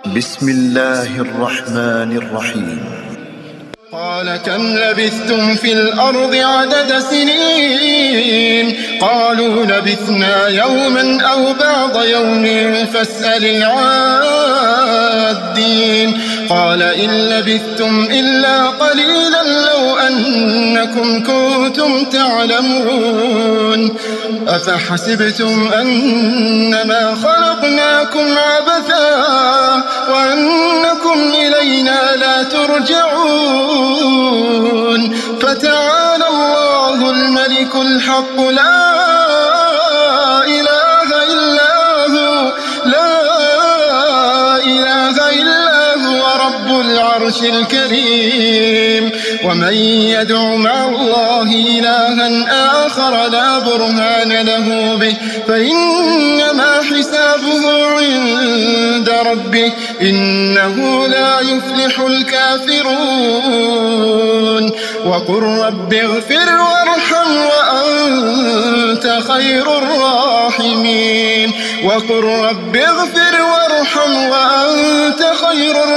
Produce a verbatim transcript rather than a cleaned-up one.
بسم الله الرحمن الرحيم. قال كم لبثتم في الأرض عدد سنين؟ قالوا لبثنا يوما أو بعض يوم فاسأل العادين. قال إن لبثتم إلا قليلا لو أنكم كنتم تعلمون. أفحسبتم أنما خلقناكم عبثا وأنكم إلينا لا ترجعون. فتعالى الله الملك الحق لا إله إلا هو لا إله إلا هو رب العرش الكريم. ومن يدع مع الله إلها آخر لا برهان له به فإنما حسابه عند ربه إنه لا يفلح الكافرون. وقل رب اغفر وارحم وأنت خير الراحمين. وقل رب اغفر وارحم وأنت خير الراحمين.